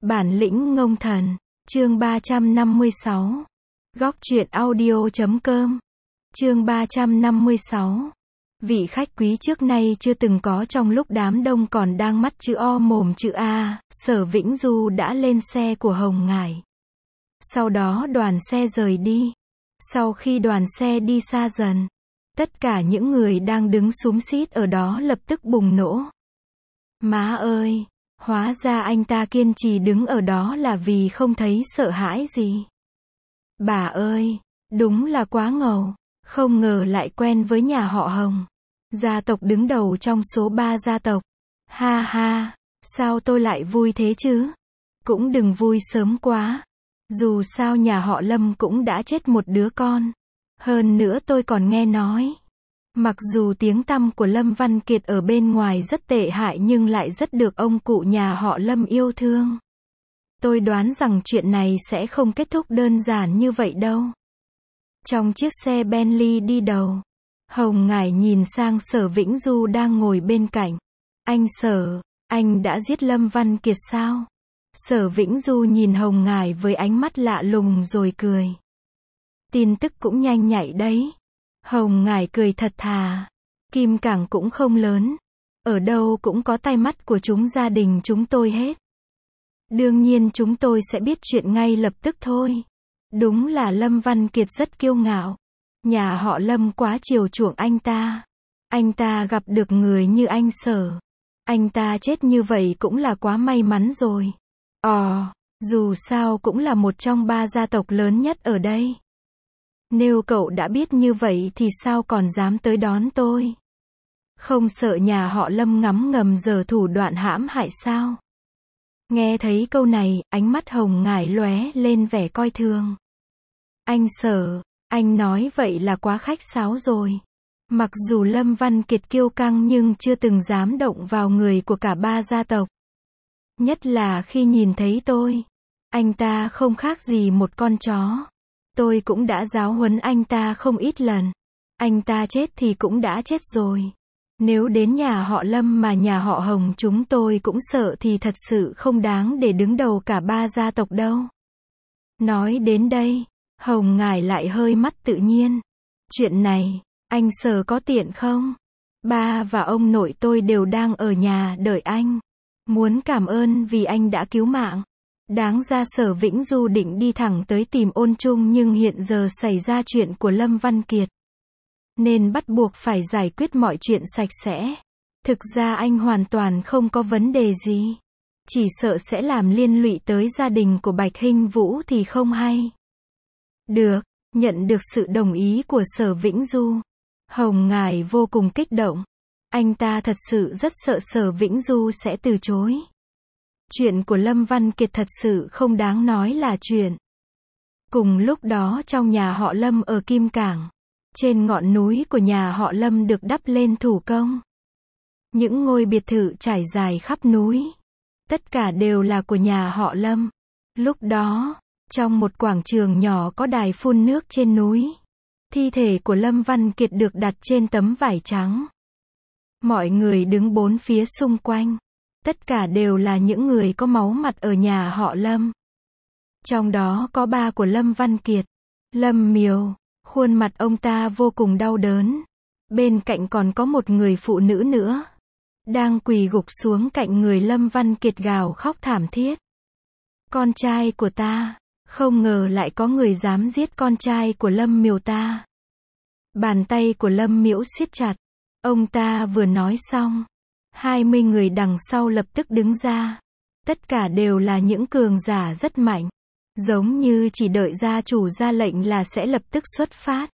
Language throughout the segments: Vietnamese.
Bản lĩnh ngông thần, chương 356. Góc truyện audio.com. Chương 356. Vị khách quý trước nay chưa từng có trong lúc đám đông còn đang mắt chữ O mồm chữ A, Sở Vĩnh Du đã lên xe của Hồng Ngải. Sau đó đoàn xe rời đi. Sau khi đoàn xe đi xa dần, tất cả những người đang đứng xúm xít ở đó lập tức bùng nổ. Má ơi! Hóa ra anh ta kiên trì đứng ở đó là vì không thấy sợ hãi gì. Bà ơi! Đúng là quá ngầu. Không ngờ lại quen với nhà họ Hồng. Gia tộc đứng đầu trong số 3 gia tộc. Ha ha! Sao tôi lại vui thế chứ? Cũng đừng vui sớm quá. Dù sao nhà họ Lâm cũng đã chết một đứa con. Hơn nữa tôi còn nghe nói. Mặc dù tiếng tăm của Lâm Văn Kiệt ở bên ngoài rất tệ hại nhưng lại rất được ông cụ nhà họ Lâm yêu thương. Tôi đoán rằng chuyện này sẽ không kết thúc đơn giản như vậy đâu. Trong chiếc xe Bentley đi đầu, Hồng Ngải nhìn sang Sở Vĩnh Du đang ngồi bên cạnh. Anh Sở, anh đã giết Lâm Văn Kiệt sao? Sở Vĩnh Du nhìn Hồng Ngải với ánh mắt lạ lùng rồi cười. Tin tức cũng nhanh nhạy đấy. Hồng Ngải cười thật thà. Kim Cảng cũng không lớn. Ở đâu cũng có tai mắt của gia đình chúng tôi hết. Đương nhiên chúng tôi sẽ biết chuyện ngay lập tức thôi. Đúng là Lâm Văn Kiệt rất kiêu ngạo. Nhà họ Lâm quá chiều chuộng anh ta. Anh ta gặp được người như anh Sở. Anh ta chết như vậy cũng là quá may mắn rồi. Dù sao cũng là một trong 3 gia tộc lớn nhất ở đây. Nếu cậu đã biết như vậy thì sao còn dám tới đón tôi? Không sợ nhà họ Lâm ngấm ngầm giở thủ đoạn hãm hại sao? Nghe thấy câu này, ánh mắt Hồng Ngải lóe lên vẻ coi thường. Anh Sở, anh nói vậy là quá khách sáo rồi. Mặc dù Lâm Văn Kiệt kiêu căng nhưng chưa từng dám động vào người của cả 3 gia tộc. Nhất là khi nhìn thấy tôi. Anh ta không khác gì một con chó. Tôi cũng đã giáo huấn anh ta không ít lần. Anh ta chết thì cũng đã chết rồi. Nếu đến nhà họ Lâm mà nhà họ Hồng chúng tôi cũng sợ thì thật sự không đáng để đứng đầu cả 3 gia tộc đâu. Nói đến đây, Hồng Ngải lại hơi mắt tự nhiên. Chuyện này, anh Sở có tiện không? Ba và ông nội tôi đều đang ở nhà đợi anh. Muốn cảm ơn vì anh đã cứu mạng. Đáng ra Sở Vĩnh Du định đi thẳng tới tìm Ôn Trung nhưng hiện giờ xảy ra chuyện của Lâm Văn Kiệt. Nên bắt buộc phải giải quyết mọi chuyện sạch sẽ. Thực ra anh hoàn toàn không có vấn đề gì. Chỉ sợ sẽ làm liên lụy tới gia đình của Bạch Hinh Vũ thì không hay. Được, nhận được sự đồng ý của Sở Vĩnh Du. Hồng Ngải vô cùng kích động. Anh ta thật sự rất sợ Sở Vĩnh Du sẽ từ chối. Chuyện của Lâm Văn Kiệt thật sự không đáng nói là chuyện. Cùng lúc đó trong nhà họ Lâm ở Kim Cảng, trên ngọn núi của nhà họ Lâm được đắp lên thủ công. Những ngôi biệt thự trải dài khắp núi. Tất cả đều là của nhà họ Lâm. Lúc đó, trong một quảng trường nhỏ có đài phun nước trên núi. Thi thể của Lâm Văn Kiệt được đặt trên tấm vải trắng. Mọi người đứng bốn phía xung quanh. Tất cả đều là những người có máu mặt ở nhà họ Lâm. Trong đó có ba của Lâm Văn Kiệt. Lâm Miều, khuôn mặt ông ta vô cùng đau đớn. Bên cạnh còn có một người phụ nữ nữa. Đang quỳ gục xuống cạnh người Lâm Văn Kiệt gào khóc thảm thiết. Con trai của ta, không ngờ lại có người dám giết con trai của Lâm Miều ta. Bàn tay của Lâm Miễu siết chặt. Ông ta vừa nói xong. 20 người đằng sau lập tức đứng ra. Tất cả đều là những cường giả rất mạnh. Giống như chỉ đợi gia chủ ra lệnh là sẽ lập tức xuất phát.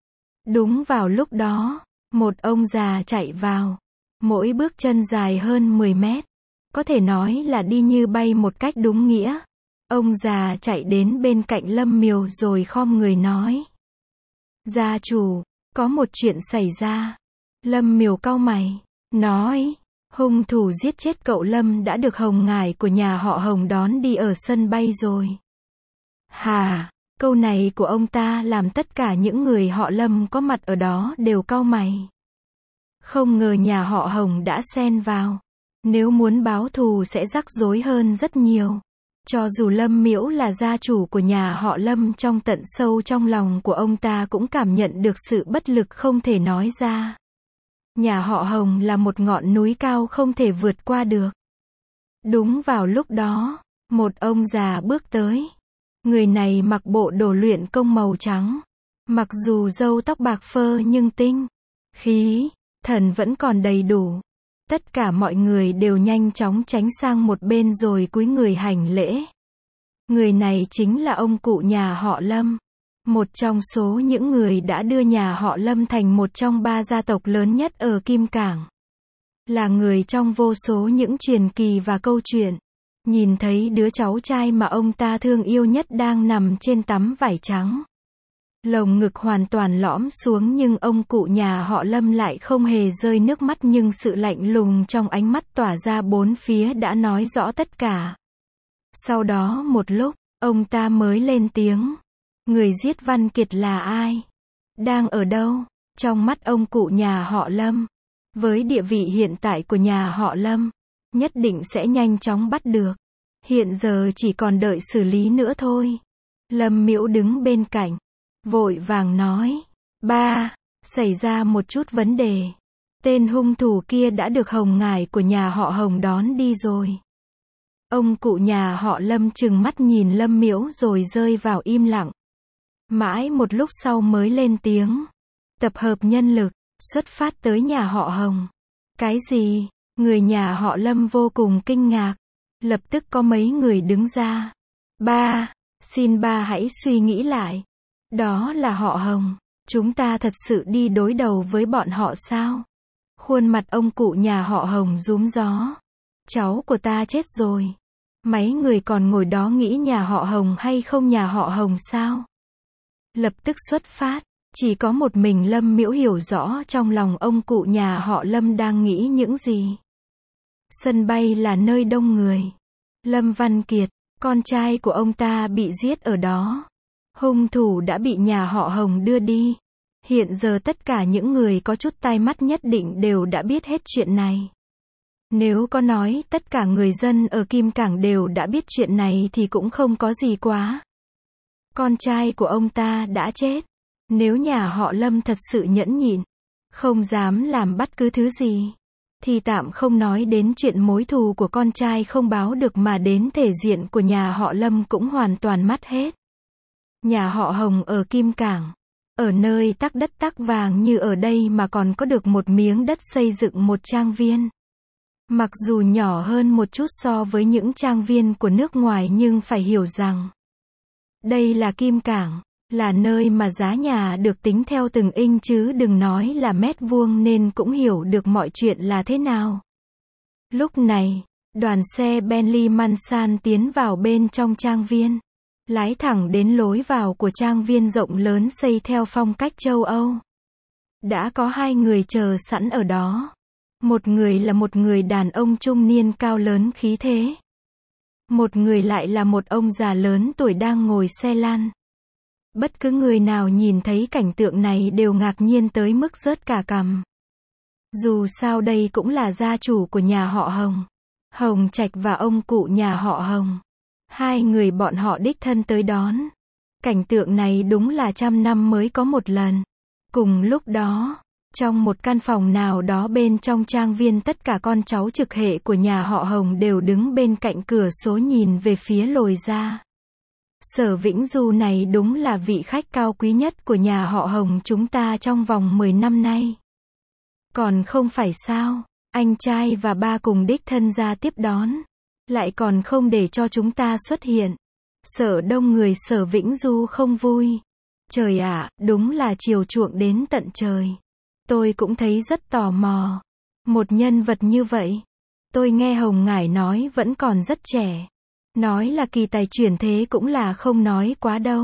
Đúng vào lúc đó, một ông già chạy vào. Mỗi bước chân dài hơn 10 mét. Có thể nói là đi như bay một cách đúng nghĩa. Ông già chạy đến bên cạnh Lâm Miều rồi khom người nói. Gia chủ, có một chuyện xảy ra. Lâm Miều cau mày, nói. Hung thủ giết chết cậu Lâm đã được Hồng Ngải của nhà họ Hồng đón đi ở sân bay rồi. Hà, câu này của ông ta làm tất cả những người họ Lâm có mặt ở đó đều cau mày. Không ngờ nhà họ Hồng đã xen vào. Nếu muốn báo thù sẽ rắc rối hơn rất nhiều. Cho dù Lâm Miễu là gia chủ của nhà họ Lâm, trong tận sâu trong lòng của ông ta cũng cảm nhận được sự bất lực không thể nói ra. Nhà họ Hồng là một ngọn núi cao không thể vượt qua được. Đúng vào lúc đó, một ông già bước tới. Người này mặc bộ đồ luyện công màu trắng. Mặc dù râu tóc bạc phơ nhưng tinh khí thần vẫn còn đầy đủ. Tất cả mọi người đều nhanh chóng tránh sang một bên rồi cúi người hành lễ. Người này chính là ông cụ nhà họ Lâm. Một trong số những người đã đưa nhà họ Lâm thành một trong 3 gia tộc lớn nhất ở Kim Cảng. Là người trong vô số những truyền kỳ và câu chuyện. Nhìn thấy đứa cháu trai mà ông ta thương yêu nhất đang nằm trên tấm vải trắng. Lồng ngực hoàn toàn lõm xuống, nhưng ông cụ nhà họ Lâm lại không hề rơi nước mắt, nhưng sự lạnh lùng trong ánh mắt tỏa ra bốn phía đã nói rõ tất cả. Sau đó một lúc, ông ta mới lên tiếng. Người giết Văn Kiệt là ai? Đang ở đâu? Trong mắt ông cụ nhà họ Lâm, với địa vị hiện tại của nhà họ Lâm, nhất định sẽ nhanh chóng bắt được. Hiện giờ chỉ còn đợi xử lý nữa thôi. Lâm Miễu đứng bên cạnh, vội vàng nói. Ba, xảy ra một chút vấn đề. Tên hung thủ kia đã được Hồng Ngải của nhà họ Hồng đón đi rồi. Ông cụ nhà họ Lâm trừng mắt nhìn Lâm Miễu rồi rơi vào im lặng. Mãi một lúc sau mới lên tiếng. Tập hợp nhân lực, xuất phát tới nhà họ Hồng. Cái gì? Người nhà họ Lâm vô cùng kinh ngạc. Lập tức có mấy người đứng ra. Ba, xin ba hãy suy nghĩ lại. Đó là họ Hồng. Chúng ta thật sự đi đối đầu với bọn họ sao? Khuôn mặt ông cụ nhà họ Hồng rúm gió. Cháu của ta chết rồi. Mấy người còn ngồi đó nghĩ nhà họ Hồng hay không nhà họ Hồng sao? Lập tức xuất phát. Chỉ có một mình Lâm Miễu hiểu rõ trong lòng ông cụ nhà họ Lâm đang nghĩ những gì. Sân bay là nơi đông người. Lâm Văn Kiệt, con trai của ông ta bị giết ở đó. Hung thủ đã bị nhà họ Hồng đưa đi. Hiện giờ tất cả những người có chút tai mắt nhất định đều đã biết hết chuyện này. Nếu có nói tất cả người dân ở Kim Cảng đều đã biết chuyện này thì cũng không có gì quá. Con trai của ông ta đã chết. Nếu nhà họ Lâm thật sự nhẫn nhịn, không dám làm bất cứ thứ gì, thì tạm không nói đến chuyện mối thù của con trai không báo được, mà đến thể diện của nhà họ Lâm cũng hoàn toàn mất hết. Nhà họ Hồng ở Kim Cảng, ở nơi tắc đất tắc vàng như ở đây mà còn có được một miếng đất xây dựng một trang viên. Mặc dù nhỏ hơn một chút so với những trang viên của nước ngoài, nhưng phải hiểu rằng đây là Kim Cảng, là nơi mà giá nhà được tính theo từng inch chứ đừng nói là mét vuông, nên cũng hiểu được mọi chuyện là thế nào. Lúc này, đoàn xe Bentley Mansan tiến vào bên trong trang viên, lái thẳng đến lối vào của trang viên rộng lớn xây theo phong cách châu Âu. Đã có hai người chờ sẵn ở đó. Một người là một người đàn ông trung niên cao lớn khí thế. Một người lại là một ông già lớn tuổi đang ngồi xe lăn. Bất cứ người nào nhìn thấy cảnh tượng này đều ngạc nhiên tới mức rớt cả cằm. Dù sao đây cũng là gia chủ của nhà họ Hồng. Hồng Trạch và ông cụ nhà họ Hồng. Hai người bọn họ đích thân tới đón. Cảnh tượng này đúng là 100 năm mới có một lần. Cùng lúc đó, trong một căn phòng nào đó bên trong trang viên, tất cả con cháu trực hệ của nhà họ Hồng đều đứng bên cạnh cửa sổ nhìn về phía lối ra. Sở Vĩnh Du này đúng là vị khách cao quý nhất của nhà họ Hồng chúng ta trong vòng 10 năm nay. Còn không phải sao, anh trai và ba cùng đích thân ra tiếp đón. Lại còn không để cho chúng ta xuất hiện. Sợ đông người Sở Vĩnh Du không vui. Trời ạ, đúng là chiều chuộng đến tận trời. Tôi cũng thấy rất tò mò. Một nhân vật như vậy, tôi nghe Hồng Ngải nói vẫn còn rất trẻ. Nói là kỳ tài chuyển thế cũng là không nói quá đâu.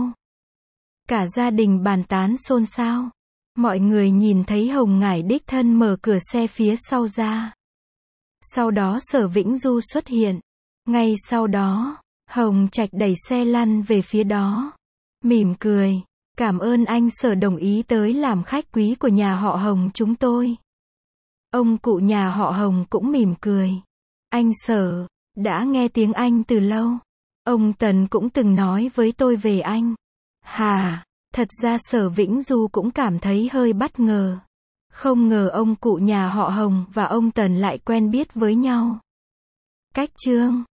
Cả gia đình bàn tán xôn xao. Mọi người nhìn thấy Hồng Ngải đích thân mở cửa xe phía sau ra. Sau đó Sở Vĩnh Du xuất hiện. Ngay sau đó, Hồng Trạch đẩy xe lăn về phía đó. Mỉm cười. Cảm ơn anh Sở đồng ý tới làm khách quý của nhà họ Hồng chúng tôi. Ông cụ nhà họ Hồng cũng mỉm cười. Anh Sở, đã nghe tiếng anh từ lâu. Ông Tần cũng từng nói với tôi về anh. Hà, thật ra Sở Vĩnh Du cũng cảm thấy hơi bất ngờ. Không ngờ ông cụ nhà họ Hồng và ông Tần lại quen biết với nhau. Cách chương